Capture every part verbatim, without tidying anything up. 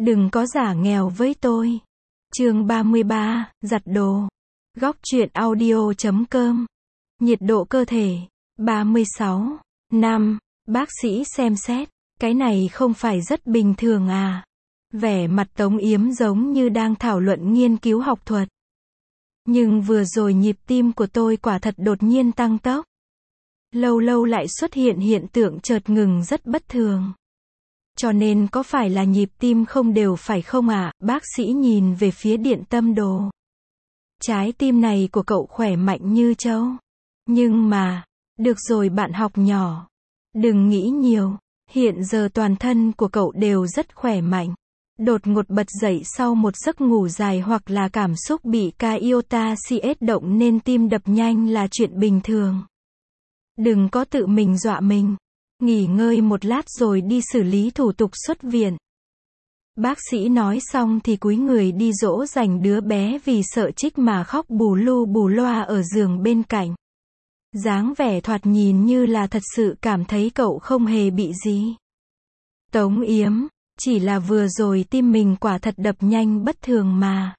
Đừng có giả nghèo với tôi. Chương ba mươi ba, giặt đồ. Góc truyện audio chấm com. Nhiệt độ cơ thể. ba mươi sáu. Năm. Bác sĩ xem xét. Cái này không phải rất bình thường à? Vẻ mặt Tống Yếm giống như đang thảo luận nghiên cứu học thuật. Nhưng vừa rồi nhịp tim của tôi quả thật đột nhiên tăng tốc. Lâu lâu lại xuất hiện hiện tượng chợt ngừng rất bất thường. Cho nên có phải là nhịp tim không đều phải không ạ? À? Bác sĩ nhìn về phía điện tâm đồ. Trái tim này của cậu khỏe mạnh như trâu. Nhưng mà, được rồi bạn học nhỏ. Đừng nghĩ nhiều, hiện giờ toàn thân của cậu đều rất khỏe mạnh. Đột ngột bật dậy sau một giấc ngủ dài hoặc là cảm xúc bị ca iota cs động nên tim đập nhanh là chuyện bình thường. Đừng có tự mình dọa mình. Nghỉ ngơi một lát rồi đi xử lý thủ tục xuất viện. Bác sĩ nói xong thì cúi người đi dỗ dành đứa bé vì sợ trích mà khóc bù lu bù loa ở giường bên cạnh. Dáng vẻ thoạt nhìn như là thật sự cảm thấy cậu không hề bị gì. Tống Yếm, chỉ là vừa rồi tim mình quả thật đập nhanh bất thường mà.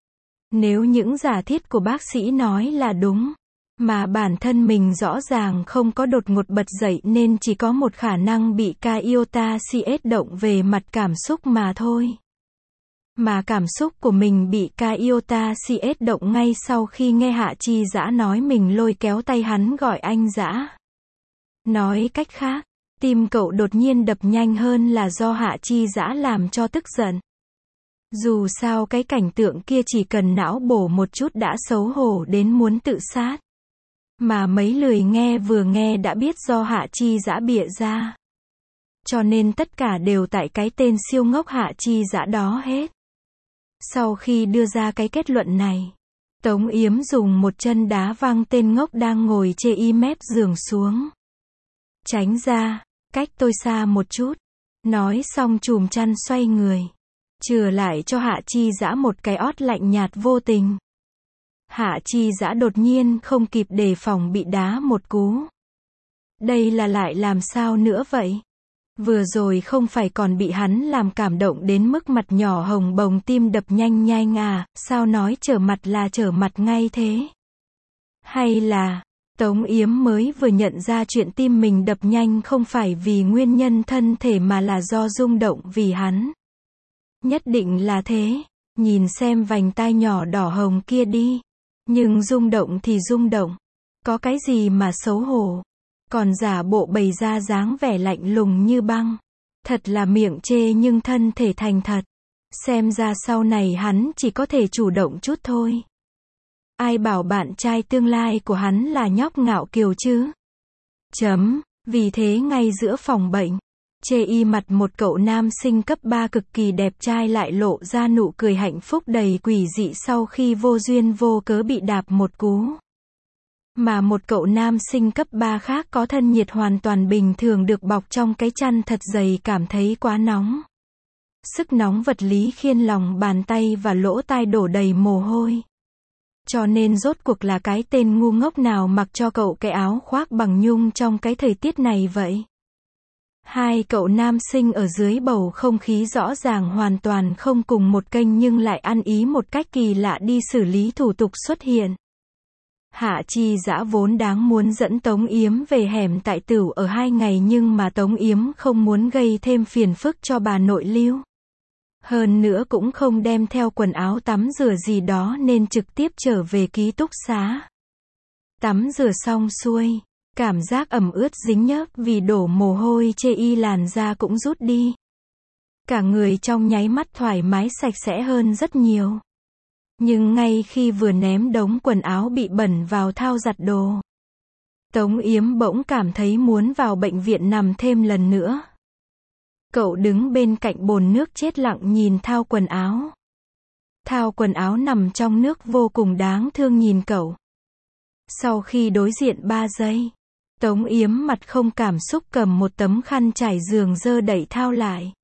Nếu những giả thiết của bác sĩ nói là đúng, mà bản thân mình rõ ràng không có đột ngột bật dậy nên chỉ có một khả năng bị ca iota cs động về mặt cảm xúc mà thôi. Mà cảm xúc của mình bị ca iota cs động ngay sau khi nghe Hạ Chi Dã nói mình lôi kéo tay hắn gọi anh Dã. Nói cách khác, tim cậu đột nhiên đập nhanh hơn là do Hạ Chi Dã làm cho tức giận. Dù sao cái cảnh tượng kia chỉ cần não bổ một chút đã xấu hổ đến muốn tự sát. Mà mấy lười nghe vừa nghe đã biết do Hạ Chi Dã bịa ra. Cho nên tất cả đều tại cái tên siêu ngốc Hạ Chi Dã đó hết. Sau khi đưa ra cái kết luận này, Tống Yếm dùng một chân đá văng tên ngốc đang ngồi chê y mép giường xuống. Tránh ra, cách tôi xa một chút. Nói xong chùm chăn xoay người. Chừa lại cho Hạ Chi Dã một cái ót lạnh nhạt vô tình. Hạ Chi Dã đột nhiên không kịp đề phòng bị đá một cú. Đây là lại làm sao nữa vậy? Vừa rồi không phải còn bị hắn làm cảm động đến mức mặt nhỏ hồng bồng tim đập nhanh nhanh à, sao nói trở mặt là trở mặt ngay thế? Hay là, Tống Yếm mới vừa nhận ra chuyện tim mình đập nhanh không phải vì nguyên nhân thân thể mà là do rung động vì hắn? Nhất định là thế, nhìn xem vành tai nhỏ đỏ hồng kia đi. Nhưng rung động thì rung động. Có cái gì mà xấu hổ. Còn giả bộ bày ra dáng vẻ lạnh lùng như băng. Thật là miệng chê nhưng thân thể thành thật. Xem ra sau này hắn chỉ có thể chủ động chút thôi. Ai bảo bạn trai tương lai của hắn là nhóc ngạo kiều chứ? Chấm. Vì thế ngay giữa phòng bệnh, chê y mặt một cậu nam sinh cấp ba cực kỳ đẹp trai lại lộ ra nụ cười hạnh phúc đầy quỷ dị sau khi vô duyên vô cớ bị đạp một cú. Mà một cậu nam sinh cấp ba khác có thân nhiệt hoàn toàn bình thường được bọc trong cái chăn thật dày cảm thấy quá nóng. Sức nóng vật lý khiến lòng bàn tay và lỗ tai đổ đầy mồ hôi. Cho nên rốt cuộc là cái tên ngu ngốc nào mặc cho cậu cái áo khoác bằng nhung trong cái thời tiết này vậy? Hai cậu nam sinh ở dưới bầu không khí rõ ràng hoàn toàn không cùng một kênh nhưng lại ăn ý một cách kỳ lạ đi xử lý thủ tục xuất hiện. Hạ Chi Dã vốn đáng muốn dẫn Tống Yếm về hẻm tại Tửu ở hai ngày nhưng mà Tống Yếm không muốn gây thêm phiền phức cho bà nội Lưu. Hơn nữa cũng không đem theo quần áo tắm rửa gì đó nên trực tiếp trở về ký túc xá. Tắm rửa xong xuôi. Cảm giác ẩm ướt dính nhớp vì đổ mồ hôi chê y làn da cũng rút đi. Cả người trong nháy mắt thoải mái sạch sẽ hơn rất nhiều. Nhưng ngay khi vừa ném đống quần áo bị bẩn vào thao giặt đồ, Tống Yếm bỗng cảm thấy muốn vào bệnh viện nằm thêm lần nữa. Cậu đứng bên cạnh bồn nước chết lặng nhìn thao quần áo. Thao quần áo nằm trong nước vô cùng đáng thương nhìn cậu. Sau khi đối diện ba giây, Tống Yếm mặt không cảm xúc cầm một tấm khăn trải giường dơ đẩy thao lại.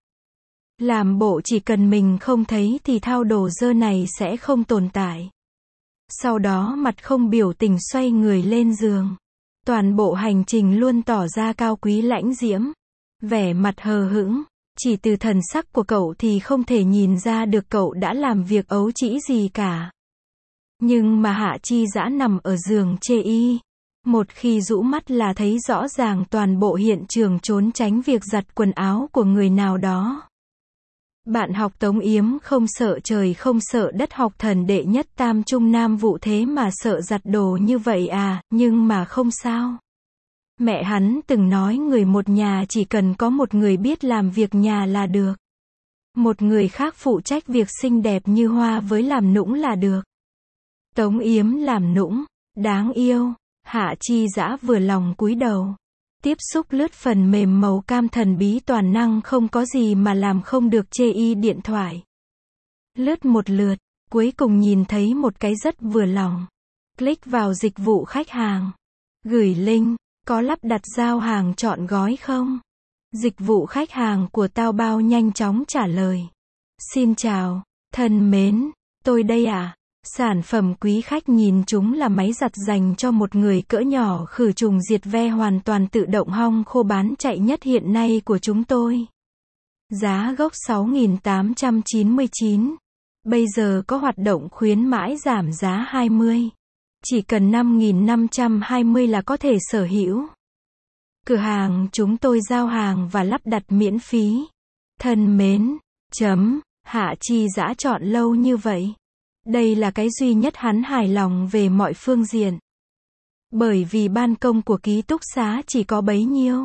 Làm bộ chỉ cần mình không thấy thì thao đồ dơ này sẽ không tồn tại. Sau đó mặt không biểu tình xoay người lên giường. Toàn bộ hành trình luôn tỏ ra cao quý lãnh diễm. Vẻ mặt hờ hững. Chỉ từ thần sắc của cậu thì không thể nhìn ra được cậu đã làm việc ấu trĩ gì cả. Nhưng mà Hạ Chi Dã nằm ở giường chê y. Một khi rũ mắt là thấy rõ ràng toàn bộ hiện trường trốn tránh việc giặt quần áo của người nào đó. Bạn học Tống Yếm không sợ trời không sợ đất, học thần đệ nhất tam trung nam vụ thế mà sợ giặt đồ như vậy à, nhưng mà không sao. Mẹ hắn từng nói người một nhà chỉ cần có một người biết làm việc nhà là được. Một người khác phụ trách việc xinh đẹp như hoa với làm nũng là được. Tống Yếm làm nũng, đáng yêu. Hạ Chi Dã vừa lòng cúi đầu. Tiếp xúc lướt phần mềm màu cam thần bí toàn năng không có gì mà làm không được chê y điện thoại. Lướt một lượt, cuối cùng nhìn thấy một cái rất vừa lòng. Click vào dịch vụ khách hàng. Gửi link, có lắp đặt giao hàng trọn gói không? Dịch vụ khách hàng của Taobao nhanh chóng trả lời. Xin chào, thân mến, tôi đây à? Sản phẩm quý khách nhìn chúng là máy giặt dành cho một người cỡ nhỏ khử trùng diệt ve hoàn toàn tự động hong khô bán chạy nhất hiện nay của chúng tôi. Giá gốc sáu nghìn tám trăm chín mươi chín. Bây giờ có hoạt động khuyến mãi giảm giá hai mươi. Chỉ cần năm nghìn năm trăm hai mươi là có thể sở hữu. Cửa hàng chúng tôi giao hàng và lắp đặt miễn phí. Thân mến, chấm, Hạ Chi Dã chọn lâu như vậy. Đây là cái duy nhất hắn hài lòng về mọi phương diện. Bởi vì ban công của ký túc xá chỉ có bấy nhiêu.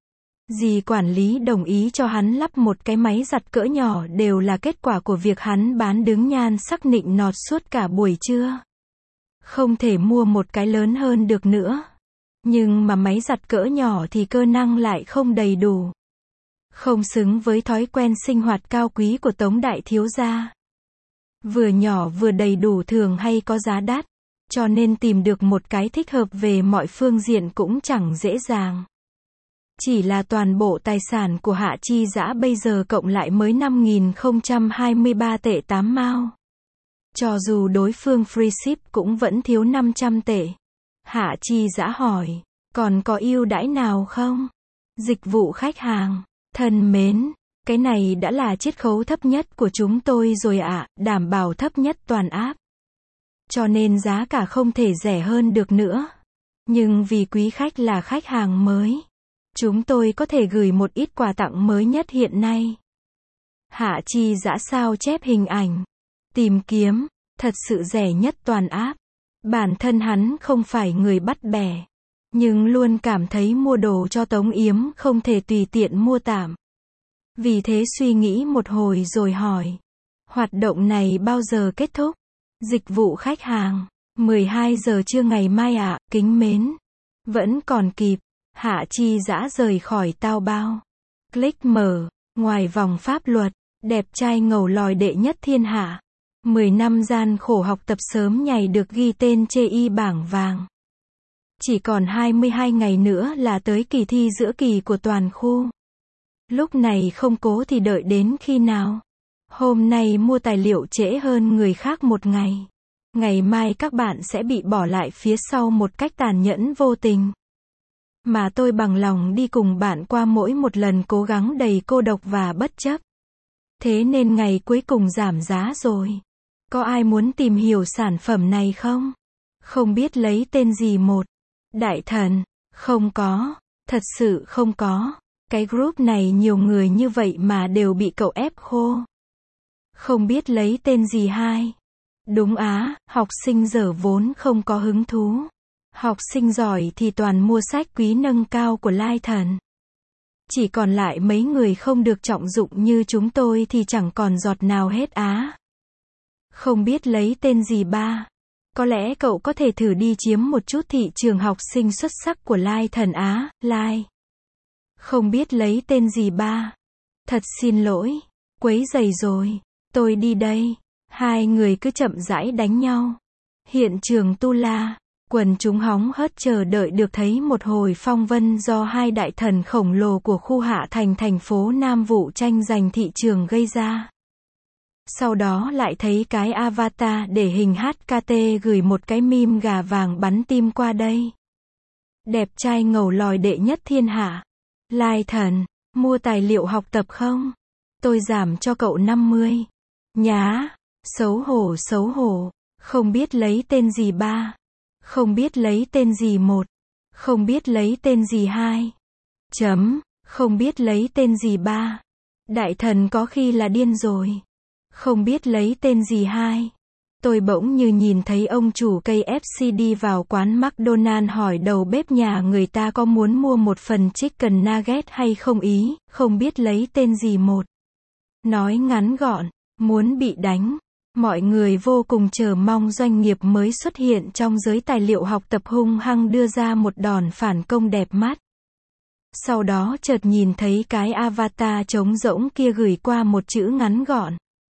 Dì quản lý đồng ý cho hắn lắp một cái máy giặt cỡ nhỏ đều là kết quả của việc hắn bán đứng nhan sắc nịnh nọt suốt cả buổi trưa. Không thể mua một cái lớn hơn được nữa. Nhưng mà máy giặt cỡ nhỏ thì cơ năng lại không đầy đủ. Không xứng với thói quen sinh hoạt cao quý của Tống đại thiếu gia. Vừa nhỏ vừa đầy đủ thường hay có giá đắt, cho nên tìm được một cái thích hợp về mọi phương diện cũng chẳng dễ dàng. Chỉ là toàn bộ tài sản của Hạ Chi Dã bây giờ cộng lại mới năm nghìn không trăm hai mươi ba tệ tám mao. Cho dù đối phương free ship cũng vẫn thiếu năm trăm tệ. Hạ Chi Dã hỏi, còn có ưu đãi nào không? Dịch vụ khách hàng, thân mến. Cái này đã là chiết khấu thấp nhất của chúng tôi rồi ạ, à, đảm bảo thấp nhất toàn app. Cho nên giá cả không thể rẻ hơn được nữa. Nhưng vì quý khách là khách hàng mới, chúng tôi có thể gửi một ít quà tặng mới nhất hiện nay. Hạ Chi Dã sao chép hình ảnh. Tìm kiếm, thật sự rẻ nhất toàn app. Bản thân hắn không phải người bắt bẻ. Nhưng luôn cảm thấy mua đồ cho Tống Yếm không thể tùy tiện mua tạm. Vì thế suy nghĩ một hồi rồi hỏi. Hoạt động này bao giờ kết thúc? Dịch vụ khách hàng. mười hai giờ trưa ngày mai ạ, à, kính mến. Vẫn còn kịp. Hạ Chi Dã rời khỏi Taobao. Click mở. Ngoài vòng pháp luật. Đẹp trai ngầu lòi đệ nhất thiên hạ. mười năm gian khổ học tập sớm nhảy được ghi tên chê y bảng vàng. Chỉ còn hai mươi hai ngày nữa là tới kỳ thi giữa kỳ của toàn khu. Lúc này không cố thì đợi đến khi nào? Hôm nay mua tài liệu trễ hơn người khác một ngày. Ngày mai các bạn sẽ bị bỏ lại phía sau một cách tàn nhẫn vô tình. Mà tôi bằng lòng đi cùng bạn qua mỗi một lần cố gắng đầy cô độc và bất chấp. Thế nên ngày cuối cùng giảm giá rồi. Có ai muốn tìm hiểu sản phẩm này không? Không biết lấy tên gì một. Đại thần, không có, thật sự không có. Cái group này nhiều người như vậy mà đều bị cậu ép khô. Không biết lấy tên gì hai. Đúng á, học sinh dở vốn không có hứng thú. Học sinh giỏi thì toàn mua sách quý nâng cao của Lai Thần. Chỉ còn lại mấy người không được trọng dụng như chúng tôi thì chẳng còn giọt nào hết á. Không biết lấy tên gì ba. Có lẽ cậu có thể thử đi chiếm một chút thị trường học sinh xuất sắc của Lai Thần á, Lai. Không biết lấy tên gì ba. Thật xin lỗi. Quấy rầy rồi. Tôi đi đây. Hai người cứ chậm rãi đánh nhau. Hiện trường tu la. Quần chúng hóng hớt chờ đợi được thấy một hồi phong vân do hai đại thần khổng lồ của khu hạ thành thành phố Nam Vũ tranh giành thị trường gây ra. Sau đó lại thấy cái avatar để hình hát ca tê gửi một cái meme gà vàng bắn tim qua đây. Đẹp trai ngầu lòi đệ nhất thiên hạ. Lai Thần, mua tài liệu học tập không? Tôi giảm cho cậu năm mươi. Nhá. Xấu hổ xấu hổ. Không biết lấy tên gì ba. Không biết lấy tên gì một. Không biết lấy tên gì hai. Chấm. Không biết lấy tên gì ba. Đại thần có khi là điên rồi. Không biết lấy tên gì hai. Tôi bỗng như nhìn thấy ông chủ ca ép xê đi vào quán McDonald hỏi đầu bếp nhà người ta có muốn mua một phần chicken nugget hay không ý, không biết lấy tên gì một. Nói ngắn gọn, muốn bị đánh. Mọi người vô cùng chờ mong doanh nghiệp mới xuất hiện trong giới tài liệu học tập hung hăng đưa ra một đòn phản công đẹp mắt. Sau đó chợt nhìn thấy cái avatar trống rỗng kia gửi qua một chữ ngắn gọn.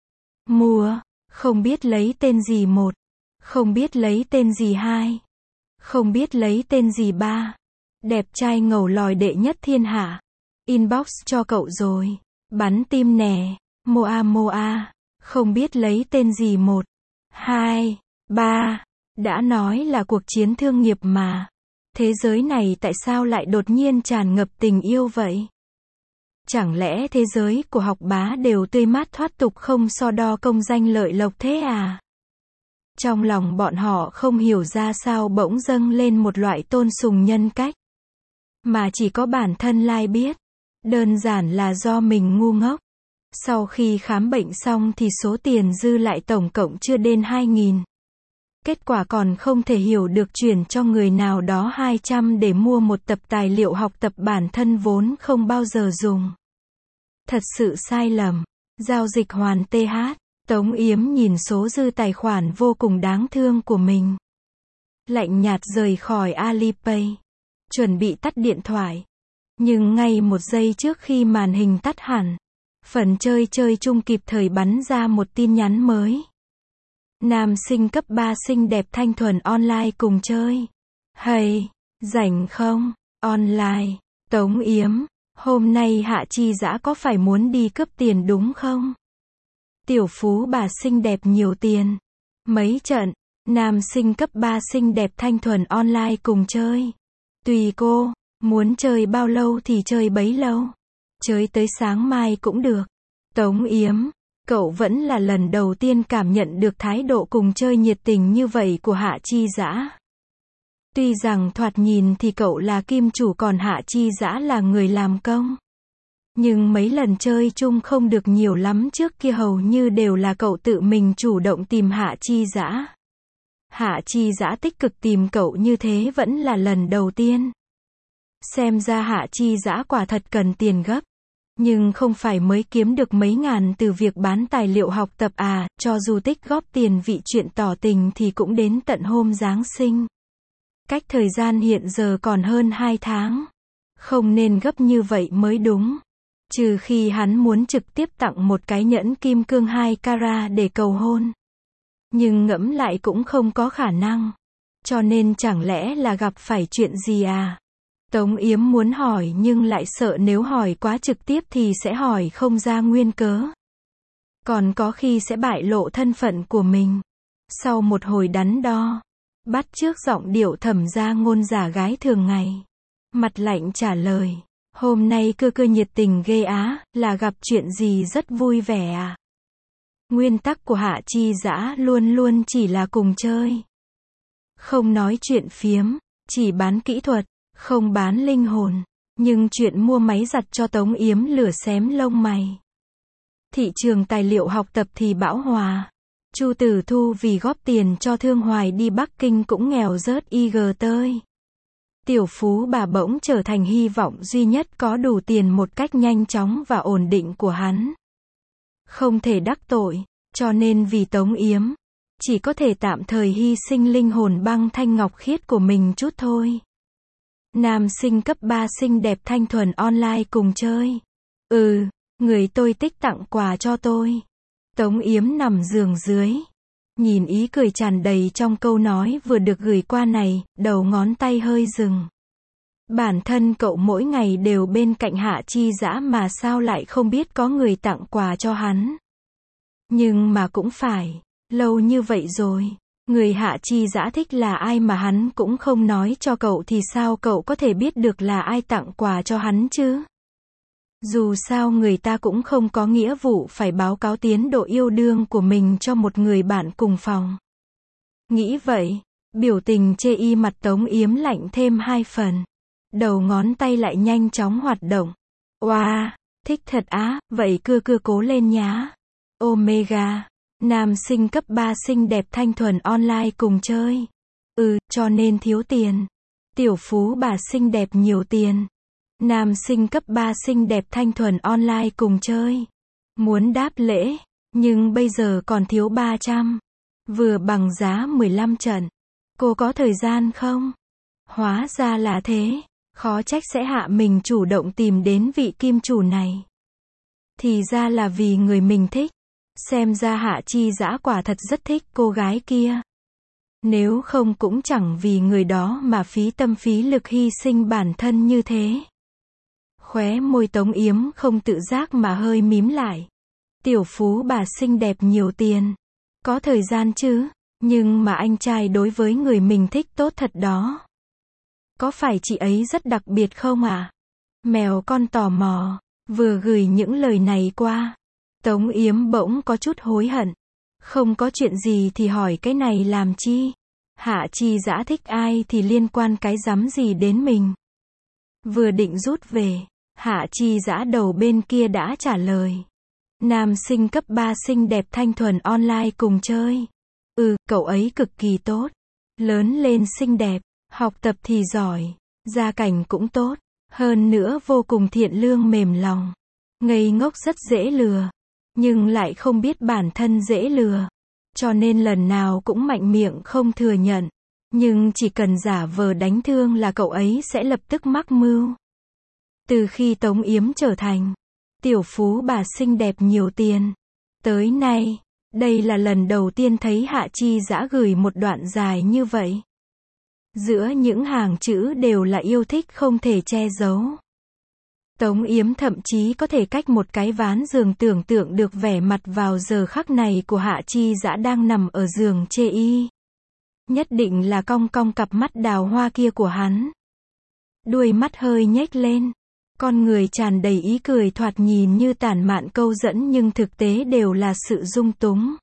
Mua. Không biết lấy tên gì một. Không biết lấy tên gì hai. Không biết lấy tên gì ba. Đẹp trai ngầu lòi đệ nhất thiên hạ. Inbox cho cậu rồi. Bắn tim nè. Moa moa. Không biết lấy tên gì một. Hai. Ba. Đã nói là cuộc chiến thương nghiệp mà. Thế giới này tại sao lại đột nhiên tràn ngập tình yêu vậy? Chẳng lẽ thế giới của học bá đều tươi mát thoát tục không so đo công danh lợi lộc thế à? Trong lòng bọn họ không hiểu ra sao bỗng dâng lên một loại tôn sùng nhân cách. Mà chỉ có bản thân Lai biết. Đơn giản là do mình ngu ngốc. Sau khi khám bệnh xong thì số tiền dư lại tổng cộng chưa đến hai nghìn. Kết quả còn không thể hiểu được chuyển cho người nào đó hai trăm để mua một tập tài liệu học tập bản thân vốn không bao giờ dùng. Thật sự sai lầm. Giao dịch hoàn th. Tống Yếm nhìn số dư tài khoản vô cùng đáng thương của mình. Lạnh nhạt rời khỏi Alipay. Chuẩn bị tắt điện thoại. Nhưng ngay một giây trước khi màn hình tắt hẳn, phần chơi chơi chung kịp thời bắn ra một tin nhắn mới. Nam sinh cấp ba xinh đẹp thanh thuần online cùng chơi. Hay, rảnh không? Online. Tống Yếm, hôm nay Hạ Chi Dã có phải muốn đi cướp tiền đúng không? Tiểu phú bà xinh đẹp nhiều tiền. Mấy trận, nam sinh cấp ba xinh đẹp thanh thuần online cùng chơi. Tùy cô, muốn chơi bao lâu thì chơi bấy lâu. Chơi tới sáng mai cũng được. Tống Yếm, cậu vẫn là lần đầu tiên cảm nhận được thái độ cùng chơi nhiệt tình như vậy của Hạ Chi Dã. Tuy rằng thoạt nhìn thì cậu là kim chủ còn Hạ Chi Dã là người làm công. Nhưng mấy lần chơi chung không được nhiều lắm, trước kia hầu như đều là cậu tự mình chủ động tìm Hạ Chi Dã. Hạ Chi Dã tích cực tìm cậu như thế vẫn là lần đầu tiên. Xem ra Hạ Chi Dã quả thật cần tiền gấp. Nhưng không phải mới kiếm được mấy ngàn từ việc bán tài liệu học tập à, cho dù tích góp tiền vì chuyện tỏ tình thì cũng đến tận hôm Giáng sinh. Cách thời gian hiện giờ còn hơn hai tháng. Không nên gấp như vậy mới đúng. Trừ khi hắn muốn trực tiếp tặng một cái nhẫn kim cương hai carat để cầu hôn. Nhưng ngẫm lại cũng không có khả năng. Cho nên chẳng lẽ là gặp phải chuyện gì à? Tống Yếm muốn hỏi nhưng lại sợ nếu hỏi quá trực tiếp thì sẽ hỏi không ra nguyên cớ. Còn có khi sẽ bại lộ thân phận của mình. Sau một hồi đắn đo, bắt chước giọng điệu thẩm gia ngôn giả gái thường ngày. Mặt lạnh trả lời. Hôm nay cưa cưa nhiệt tình ghê á, là gặp chuyện gì rất vui vẻ à? Nguyên tắc của Hạ Chi Dã luôn luôn chỉ là cùng chơi. Không nói chuyện phiếm, chỉ bán kỹ thuật, không bán linh hồn. Nhưng chuyện mua máy giặt cho Tống Yếm lửa xém lông mày. Thị trường tài liệu học tập thì bão hòa. Chu Tử Thu vì góp tiền cho Thương Hoài đi Bắc Kinh cũng nghèo rớt y gờ tơi. Tiểu phú bà bỗng trở thành hy vọng duy nhất có đủ tiền một cách nhanh chóng và ổn định của hắn. Không thể đắc tội, cho nên vì Tống Yếm, chỉ có thể tạm thời hy sinh linh hồn băng thanh ngọc khiết của mình chút thôi. Nam sinh cấp ba xinh đẹp thanh thuần online cùng chơi. Ừ, người tôi tích tặng quà cho tôi. Tống Yếm nằm giường dưới. Nhìn ý cười tràn đầy trong câu nói vừa được gửi qua này, đầu ngón tay hơi dừng. Bản thân cậu mỗi ngày đều bên cạnh Hạ Chi Dã mà sao lại không biết có người tặng quà cho hắn. Nhưng mà cũng phải, lâu như vậy rồi. Người Hạ Chi Dã thích là ai mà hắn cũng không nói cho cậu thì sao cậu có thể biết được là ai tặng quà cho hắn chứ? Dù sao người ta cũng không có nghĩa vụ phải báo cáo tiến độ yêu đương của mình cho một người bạn cùng phòng. Nghĩ vậy, biểu tình chê y mặt Tống Yếm lạnh thêm hai phần. Đầu ngón tay lại nhanh chóng hoạt động. Oa, wow, thích thật á, vậy cưa cưa cố lên nhá. Omega, nam sinh cấp ba xinh đẹp thanh thuần online cùng chơi. Ừ, cho nên thiếu tiền. Tiểu phú bà xinh đẹp nhiều tiền. Nam sinh cấp ba xinh đẹp thanh thuần online cùng chơi. Muốn đáp lễ, nhưng bây giờ còn thiếu ba trăm. Vừa bằng giá mười lăm trận. Cô có thời gian không? Hóa ra là thế. Khó trách sẽ hạ mình chủ động tìm đến vị kim chủ này. Thì ra là vì người mình thích. Xem ra Hạ Chi Dã quả thật rất thích cô gái kia. Nếu không cũng chẳng vì người đó mà phí tâm phí lực hy sinh bản thân như thế. Khóe môi Tống Yếm không tự giác mà hơi mím lại. Tiểu phú bà xinh đẹp nhiều tiền. Có thời gian chứ, nhưng mà anh trai đối với người mình thích tốt thật đó. Có phải chị ấy rất đặc biệt không ạ? À? Mèo con tò mò, vừa gửi những lời này qua. Tống Yếm bỗng có chút hối hận. Không có chuyện gì thì hỏi cái này làm chi? Hạ Chi Dã thích ai thì liên quan cái rắm gì đến mình? Vừa định rút về, Hạ Chi Dã đầu bên kia đã trả lời. Nam sinh cấp ba xinh đẹp thanh thuần online cùng chơi. Ừ, cậu ấy cực kỳ tốt. Lớn lên xinh đẹp, học tập thì giỏi, gia cảnh cũng tốt. Hơn nữa vô cùng thiện lương mềm lòng. Ngây ngốc rất dễ lừa. Nhưng lại không biết bản thân dễ lừa. Cho nên lần nào cũng mạnh miệng không thừa nhận. Nhưng chỉ cần giả vờ đánh thương là cậu ấy sẽ lập tức mắc mưu. Từ khi Tống Yếm trở thành tiểu phú bà xinh đẹp nhiều tiền, tới nay, đây là lần đầu tiên thấy Hạ Chi Dã gửi một đoạn dài như vậy. Giữa những hàng chữ đều là yêu thích không thể che giấu. Tống Yếm thậm chí có thể cách một cái ván giường tưởng tượng được vẻ mặt vào giờ khắc này của Hạ Chi Dã đang nằm ở giường chê y. Nhất định là cong cong cặp mắt đào hoa kia của hắn. Đuôi mắt hơi nhếch lên. Con người tràn đầy ý cười thoạt nhìn như tản mạn câu dẫn nhưng thực tế đều là sự dung túng.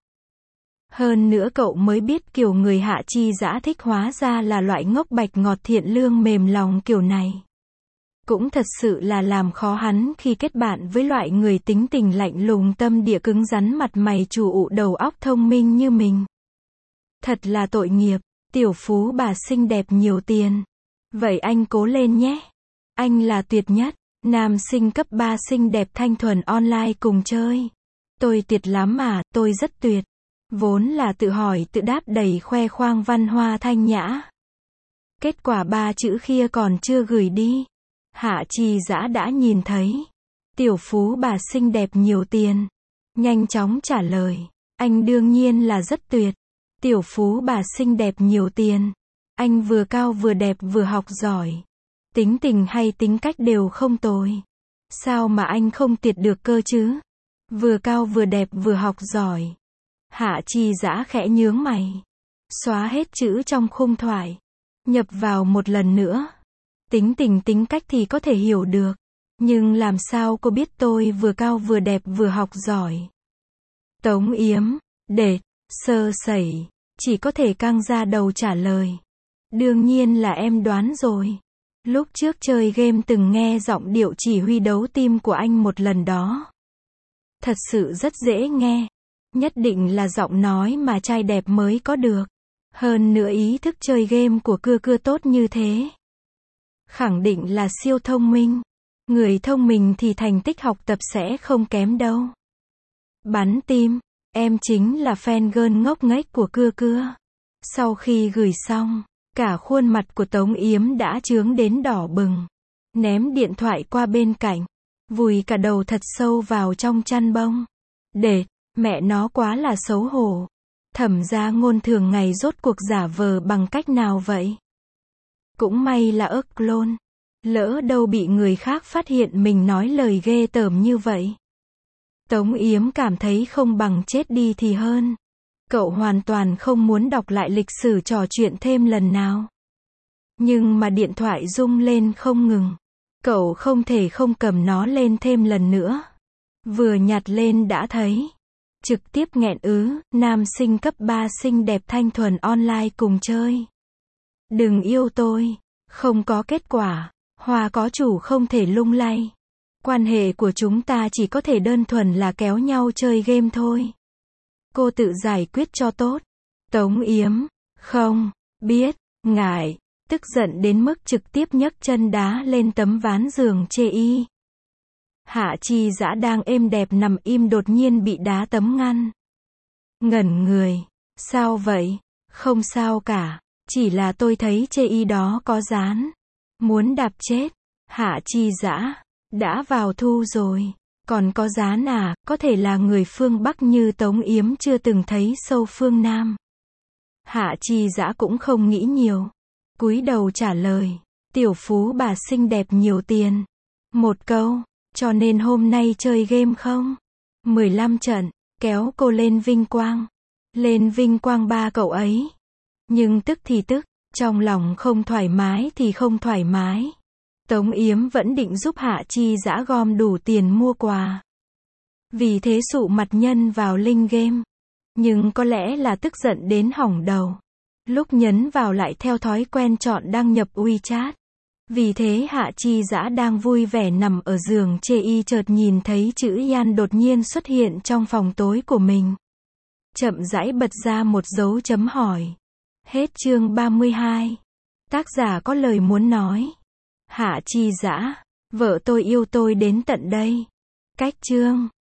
Hơn nữa cậu mới biết kiểu người Hạ Chi Dã thích hóa ra là loại ngốc bạch ngọt thiện lương mềm lòng kiểu này. Cũng thật sự là làm khó hắn khi kết bạn với loại người tính tình lạnh lùng tâm địa cứng rắn mặt mày chủ ụ đầu óc thông minh như mình. Thật là tội nghiệp, tiểu phú bà xinh đẹp nhiều tiền. Vậy anh cố lên nhé. Anh là tuyệt nhất. Nam sinh cấp ba xinh đẹp thanh thuần online cùng chơi. Tôi tuyệt lắm à, tôi rất tuyệt. Vốn là tự hỏi tự đáp đầy khoe khoang văn hoa thanh nhã. Kết quả ba chữ kia còn chưa gửi đi. Hạ Chi Dã đã nhìn thấy. Tiểu phú bà xinh đẹp nhiều tiền. Nhanh chóng trả lời. Anh đương nhiên là rất tuyệt. Tiểu phú bà xinh đẹp nhiều tiền. Anh vừa cao vừa đẹp vừa học giỏi. Tính tình hay tính cách đều không tồi. Sao mà anh không tuyệt được cơ chứ? Vừa cao vừa đẹp vừa học giỏi. Hạ Chi Dã khẽ nhướng mày. Xóa hết chữ trong khung thoại. Nhập vào một lần nữa. Tính tình tính cách thì có thể hiểu được. Nhưng làm sao cô biết tôi vừa cao vừa đẹp vừa học giỏi? Tống Yếm, đệt, sơ sẩy, chỉ có thể căng ra đầu trả lời. Đương nhiên là em đoán rồi. Lúc trước chơi game từng nghe giọng điệu chỉ huy đấu tim của anh một lần đó. Thật sự rất dễ nghe. Nhất định là giọng nói mà trai đẹp mới có được. Hơn nữa ý thức chơi game của cưa cưa tốt như thế. Khẳng định là siêu thông minh. Người thông minh thì thành tích học tập sẽ không kém đâu. Bắn tim, em chính là fan girl ngốc nghếch của cưa cưa. Sau khi gửi xong, cả khuôn mặt của Tống Yếm đã chướng đến đỏ bừng. Ném điện thoại qua bên cạnh. Vùi cả đầu thật sâu vào trong chăn bông. Để, mẹ nó quá là xấu hổ. Thẩm gia ngôn thường ngày rốt cuộc giả vờ bằng cách nào vậy? Cũng may là ức clone. Lỡ đâu bị người khác phát hiện mình nói lời ghê tởm như vậy. Tống Yếm cảm thấy không bằng chết đi thì hơn. Cậu hoàn toàn không muốn đọc lại lịch sử trò chuyện thêm lần nào. Nhưng mà điện thoại rung lên không ngừng. Cậu không thể không cầm nó lên thêm lần nữa. Vừa nhặt lên đã thấy. Trực tiếp nghẹn ứ, nam sinh cấp ba xinh đẹp thanh thuần online cùng chơi. Đừng yêu tôi. Không có kết quả. Hoa có chủ không thể lung lay. Quan hệ của chúng ta chỉ có thể đơn thuần là kéo nhau chơi game thôi. Cô tự giải quyết cho tốt. Tống Yếm. Không. Biết. Ngại. Tức giận đến mức trực tiếp nhấc chân đá lên tấm ván giường chê y. Hạ Chi Dã đang êm đẹp nằm im đột nhiên bị đá tấm ngăn. Ngẩn người. Sao vậy? Không sao cả. Chỉ là tôi thấy chê y đó có dán. Muốn đạp chết. Hạ Chi Dã. Đã vào thu rồi. Còn có dán à? Có thể là người phương Bắc như Tống Yếm chưa từng thấy sâu phương Nam. Hạ Chi Dã cũng không nghĩ nhiều. Cúi đầu trả lời. Tiểu phú bà xinh đẹp nhiều tiền. Một câu. Cho nên hôm nay chơi game không? mười lăm trận. Kéo cô lên vinh quang. Lên vinh quang ba cậu ấy. Nhưng tức thì tức. Trong lòng không thoải mái thì không thoải mái. Tống Yếm vẫn định giúp Hạ Chi Dã gom đủ tiền mua quà. Vì thế sụ mặt nhân vào linh game. Nhưng có lẽ là tức giận đến hỏng đầu. Lúc nhấn vào lại theo thói quen chọn đăng nhập WeChat. Vì thế Hạ Chi Dã đang vui vẻ nằm ở giường chê y chợt nhìn thấy chữ Yan đột nhiên xuất hiện trong phòng tối của mình. Chậm rãi bật ra một dấu chấm hỏi. Hết chương ba mươi hai. Tác giả có lời muốn nói. Hạ Chi Dã. Vợ tôi yêu tôi đến tận đây. Cách chương.